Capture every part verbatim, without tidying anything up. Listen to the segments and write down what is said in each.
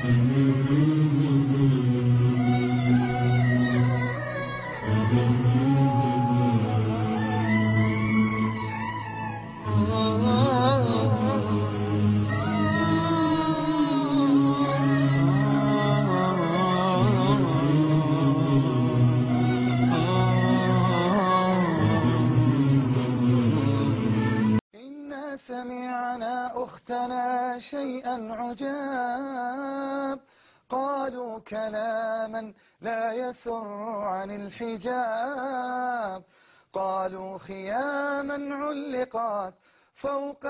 سمعنا أختنا شيئا عجاب، قالوا كلاما لا يسر عن الحجاب، قالوا خياما علقت فوق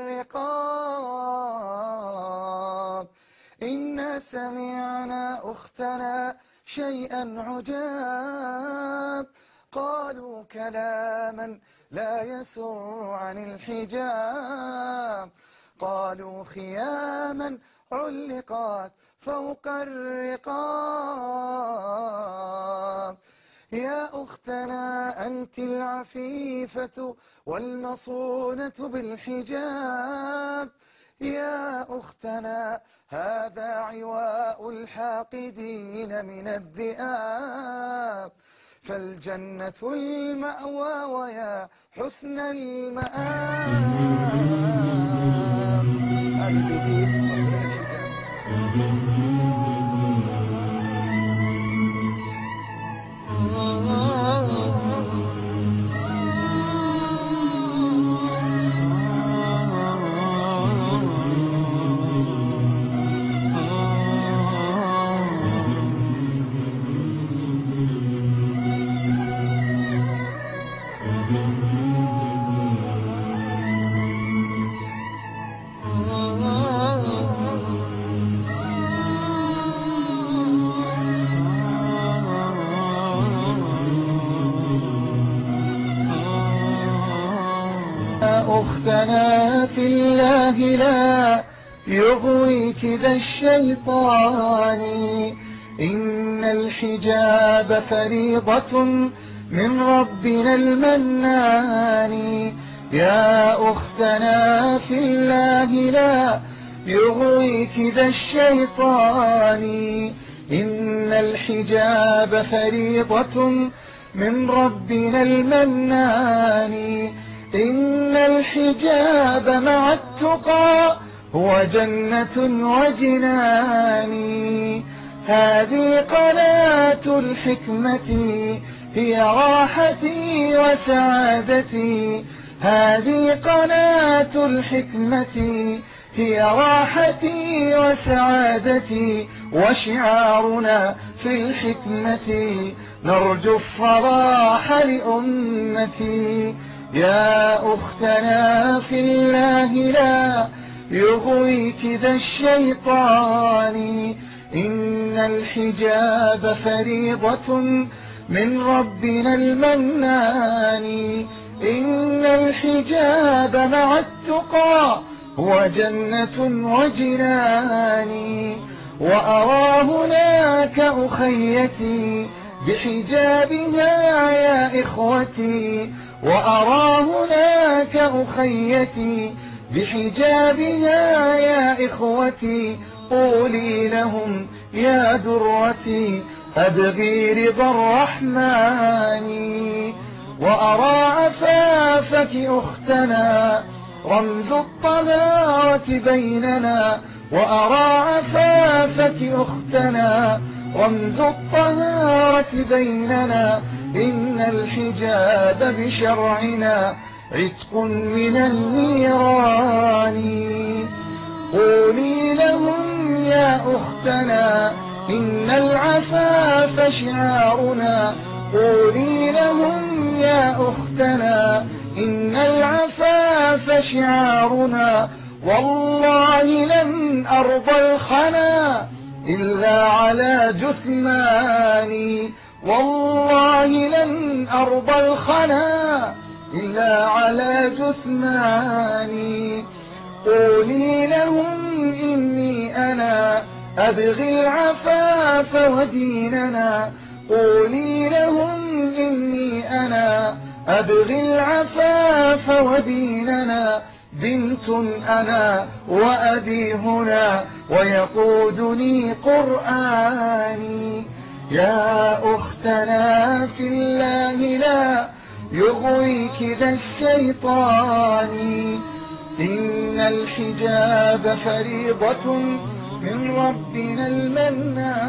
الرقاب. إنا سمعنا أختنا شيئا عجاب، قالوا كلاما لا يسر عن الحجاب، قالوا خياما علقت فوق الرقاب. يا أختنا أنت العفيفة والمصونة بالحجاب، يا أختنا هذا عواء الحاقدين من الذئاب، فالجنة المأوى ويا حسن المآب. هذه بيتي من الحجاب. أختنا في الله لا يغويك ذا الشيطان، إن الحجاب فريضة من ربنا المنان. يا أختنا في الله لا يغويك ذا الشيطان، إن الحجاب فريضة من ربنا المنان. إن الحجاب مع التقى هو جنة وجنان. هذه قناة الحكمة هي راحتي وسعادتي، هذه قناة الحكمة هي راحتي وسعادتي، وشعارنا في الحكمة نرجو الصلاح لأمتي. يا أختنا في الله لا يغويك ذا الشيطان، إن الحجاب فريضة من ربنا المنان. إن الحجاب مع التقى هو جنة وجنان. وأرى هناك أخيتي بحجابها يا إخوتي، وأرى هناك أخيتي بحجابها يا إخوتي، قولي لهم يا درتي أبغي رضا الرحمن. وأرى عفافك أختنا رمز الطهارة بيننا، وأرى عفافك أختنا رمز الطهارة بيننا. إن الحجاب بشرعنا عتق من النيران. قولي لهم يا أختنا إن العفاف شعارنا، قولي لهم يا أختنا إن العفاف شعارنا. والله لن أرضى الخنا إلا على جثماني، والله لن أرضى الخنا إلا على جثماني. قولي لهم إني أنا أبغي العفاف وديننا، قولي لهم إني أنا أبغي العفاف وديننا. بنت أنا وأبي هنا ويقودني قرآني. يا أختنا في الله لا يغويك ذا الشيطان، إن الحجاب فريضة من ربنا المنان.